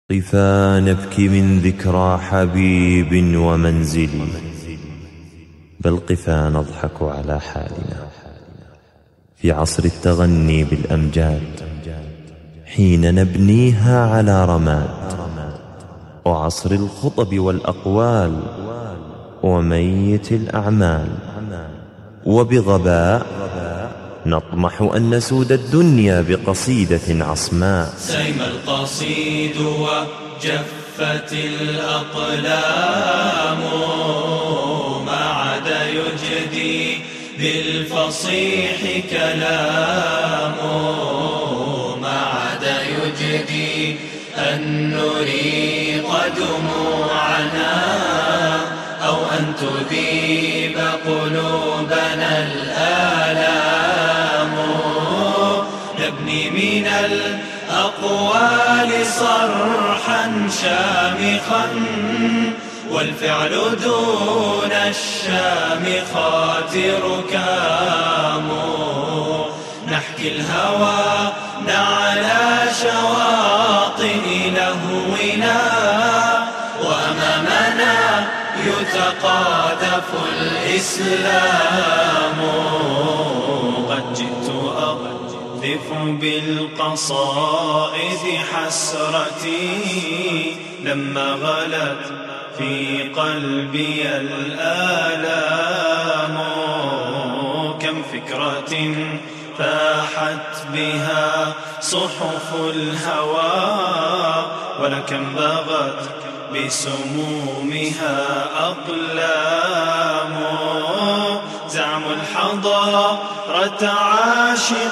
قفا نبكي من ذكرى حبيب ومنزل، بل قفا نضحك على حالنا في عصر التغني بالأمجاد، حين نبنيها على رماد، وعصر الخطب والأقوال وميت الأعمال، وبغباء نطمح أن نسود الدنيا بقصيدة عصماء. سيم القصيد وجفت الأقلام، ما عاد يجدي بالفصيح كلام، ما عاد يجدي أن نريق دموعنا أو أن تذيب قلوبنا الآلام. نبني من الأقوال صرحا شامخا، والفعل دون الشامخات ركام. نحكي الهوى على شواطئ لهونا، وأمامنا يتقاذف الإسلام. قد جئت أقذف بالقصائد حسرتي لما غلت في قلبي الآلام. كم فكرة فاحت بها صحف الهوى، ولكم بغت بسمومها أقلام. زعم الحضارة عاشق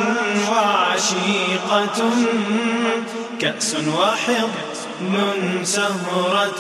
وعشيقة، كأس وحضن سهرة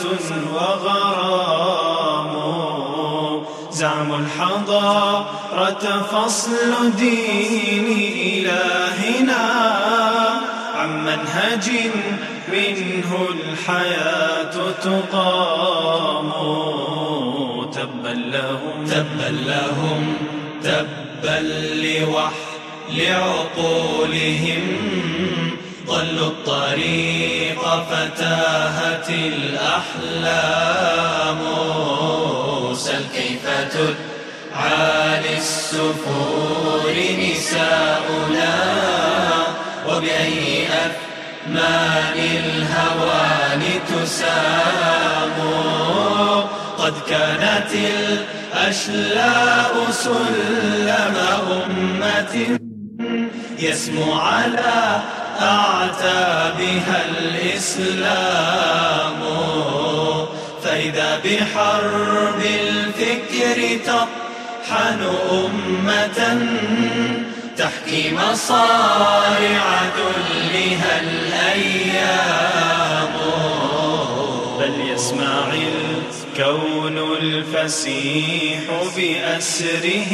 وغرام. زعم الحضارة فصل دين إلهنا عن منهج منه الحياة تقام. تبا لهم تبا لهم تبا لوحل عقولهم، ضلوا الطريق فتاهت الأحلام. سل كيف تدعى للسفور نساؤنا، وبأي أثمان الهوان تسام. قد كانت الأشلاء سلم أمة، يسمو على أعتابها الإسلام. فإذا بحرب الفكر تطحن أمة، تحكي مصارع ذلها الأيام. بل يسمع الكون الفسيح بأسره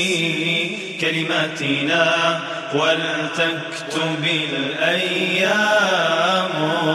كلماتنا ولتكتب الأيام.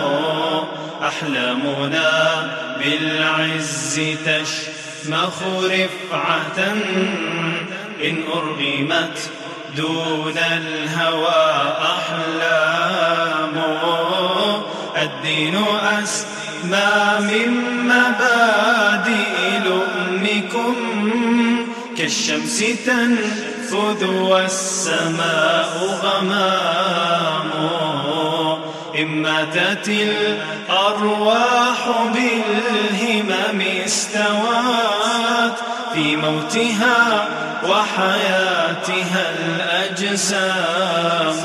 أحلامنا بالعز تشمخ رفعة، إن أرغمت دون الهوى أحلام. الدين أسمى من مبادئ لؤمكم، كالشمس تنفذ والسماء غمام. إن ماتت الأرواح بالهمم استوت، في موتها وحياتها الأجسام.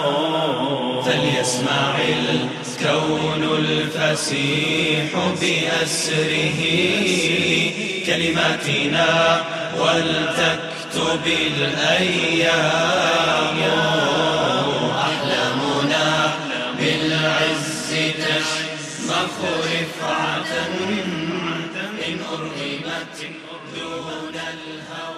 فليسمع الكون الفسيح بأسره كلماتنا ولتكتب الأيام. أحلامنا بالعز تشمخ رفعة، إن أرغمت دون الهوى.